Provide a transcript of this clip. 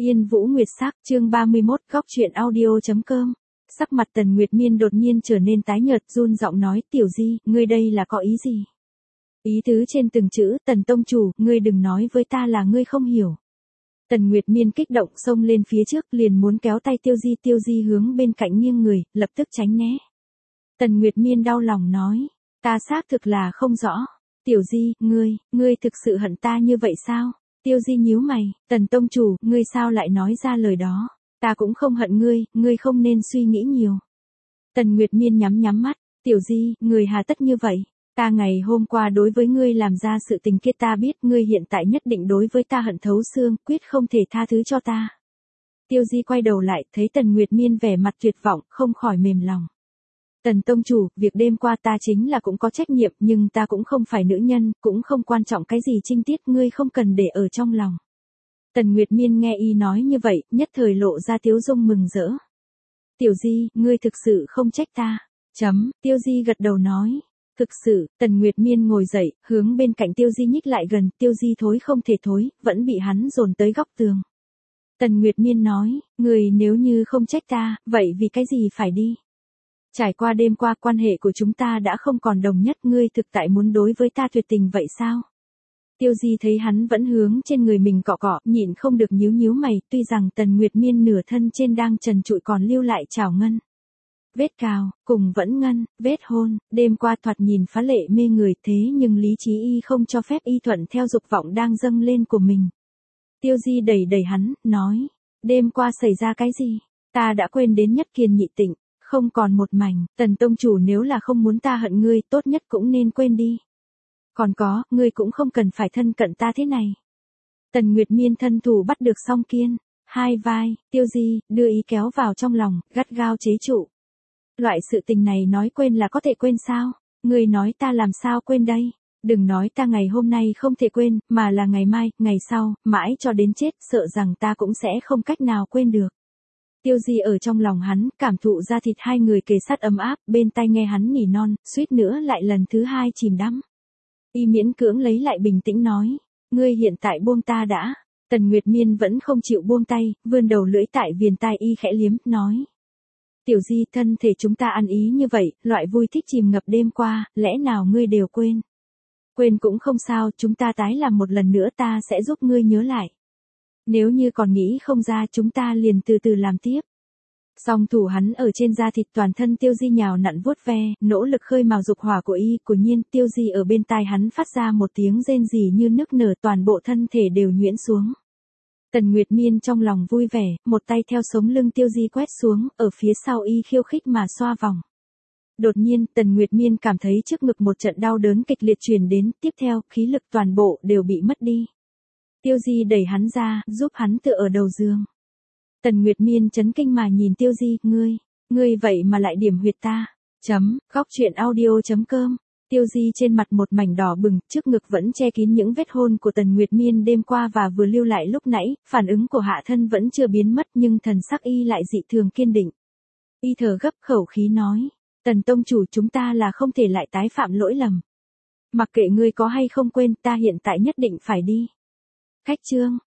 Yên Vũ Nguyệt Sắc, chương 31, góc truyện audio.com. Sắc mặt Tần Nguyệt Miên đột nhiên trở nên tái nhợt, run giọng nói, Tiểu Di, ngươi đây là có ý gì? Ý tứ trên từng chữ, Tần tông chủ, ngươi đừng nói với ta là ngươi không hiểu. Tần Nguyệt Miên kích động xông lên phía trước, liền muốn kéo tay Tiêu Di hướng bên cạnh nghiêng người, lập tức tránh né. Tần Nguyệt Miên đau lòng nói, ta xác thực là không rõ. Tiểu Di, ngươi thực sự hận ta như vậy sao? Tiêu Di nhíu mày, Tần tông chủ, ngươi sao lại nói ra lời đó? Ta cũng không hận ngươi không nên suy nghĩ nhiều. Tần Nguyệt Miên nhắm mắt, Tiểu Di, ngươi hà tất như vậy? Ta ngày hôm qua đối với ngươi làm ra sự tình kia, ta biết ngươi hiện tại nhất định đối với ta hận thấu xương, quyết không thể tha thứ cho ta. Tiêu Di quay đầu lại, thấy Tần Nguyệt Miên vẻ mặt tuyệt vọng, không khỏi mềm lòng. Tần tông chủ, việc đêm qua ta chính là cũng có trách nhiệm, nhưng ta cũng không phải nữ nhân, cũng không quan trọng cái gì trinh tiết, ngươi không cần để ở trong lòng. Tần Nguyệt Miên nghe y nói như vậy, nhất thời lộ ra tiếu dung mừng rỡ. Tiểu Di, ngươi thực sự không trách ta. Tiêu Di gật đầu nói. Thực sự, Tần Nguyệt Miên ngồi dậy, hướng bên cạnh Tiêu Di nhích lại gần, Tiêu Di thối không thể thối, vẫn bị hắn dồn tới góc tường. Tần Nguyệt Miên nói, ngươi nếu như không trách ta, vậy vì cái gì phải đi? Trải qua đêm qua, quan hệ của chúng ta đã không còn đồng nhất, ngươi thực tại muốn đối với ta tuyệt tình vậy sao? Tiêu Di thấy hắn vẫn hướng trên người mình cọ cọ, nhịn không được nhíu mày, tuy rằng Tần Nguyệt Miên nửa thân trên đang trần trụi còn lưu lại trảo ngân. Vết cào, cùng vẫn ngân, vết hôn, đêm qua thoạt nhìn phá lệ mê người, thế nhưng lý trí y không cho phép y thuận theo dục vọng đang dâng lên của mình. Tiêu Di đẩy hắn, nói, đêm qua xảy ra cái gì? Ta đã quên đến nhất kiền nhị tịnh, không còn một mảnh. Tần tông chủ, nếu là không muốn ta hận ngươi, tốt nhất cũng nên quên đi. Còn có, ngươi cũng không cần phải thân cận ta thế này. Tần Nguyệt Miên thân thủ bắt được Song Kiên, hai vai, Tiêu Di, đưa ý kéo vào trong lòng, gắt gao chế trụ. Loại sự tình này nói quên là có thể quên sao? Ngươi nói ta làm sao quên đây? Đừng nói ta ngày hôm nay không thể quên, mà là ngày mai, ngày sau, mãi cho đến chết, sợ rằng ta cũng sẽ không cách nào quên được. Tiêu Di ở trong lòng hắn, cảm thụ ra thịt hai người kề sát ấm áp, bên tai nghe hắn nỉ non, suýt nữa lại lần thứ hai chìm đắm. Y miễn cưỡng lấy lại bình tĩnh nói, ngươi hiện tại buông ta đã. Tần Nguyệt Miên vẫn không chịu buông tay, vươn đầu lưỡi tại viền tai y khẽ liếm, nói. Tiểu Di, thân thể chúng ta ăn ý như vậy, loại vui thích chìm ngập đêm qua, lẽ nào ngươi đều quên? Quên cũng không sao, chúng ta tái làm một lần nữa, ta sẽ giúp ngươi nhớ lại. Nếu như còn nghĩ không ra, chúng ta liền từ từ làm tiếp. Song thủ hắn ở trên da thịt toàn thân Tiêu Di nhào nặn vuốt ve, nỗ lực khơi mào dục hỏa của y, của nhiên, Tiêu Di ở bên tai hắn phát ra một tiếng rên rỉ như nức nở, toàn bộ thân thể đều nhuyễn xuống. Tần Nguyệt Miên trong lòng vui vẻ, một tay theo sống lưng Tiêu Di quét xuống, ở phía sau y khiêu khích mà xoa vòng. Đột nhiên, Tần Nguyệt Miên cảm thấy trước ngực một trận đau đớn kịch liệt truyền đến, tiếp theo, khí lực toàn bộ đều bị mất đi. Tiêu Di đẩy hắn ra, giúp hắn tựa ở đầu giường. Tần Nguyệt Miên chấn kinh mà nhìn Tiêu Di, ngươi vậy mà lại điểm huyệt ta. Góc truyện audio.com. Tiêu Di trên mặt một mảnh đỏ bừng, trước ngực vẫn che kín những vết hôn của Tần Nguyệt Miên đêm qua và vừa lưu lại lúc nãy, phản ứng của hạ thân vẫn chưa biến mất nhưng thần sắc y lại dị thường kiên định. Y thở gấp khẩu khí nói, Tần tông chủ, chúng ta là không thể lại tái phạm lỗi lầm. Mặc kệ ngươi có hay không quên, ta hiện tại nhất định phải đi. Khách chương.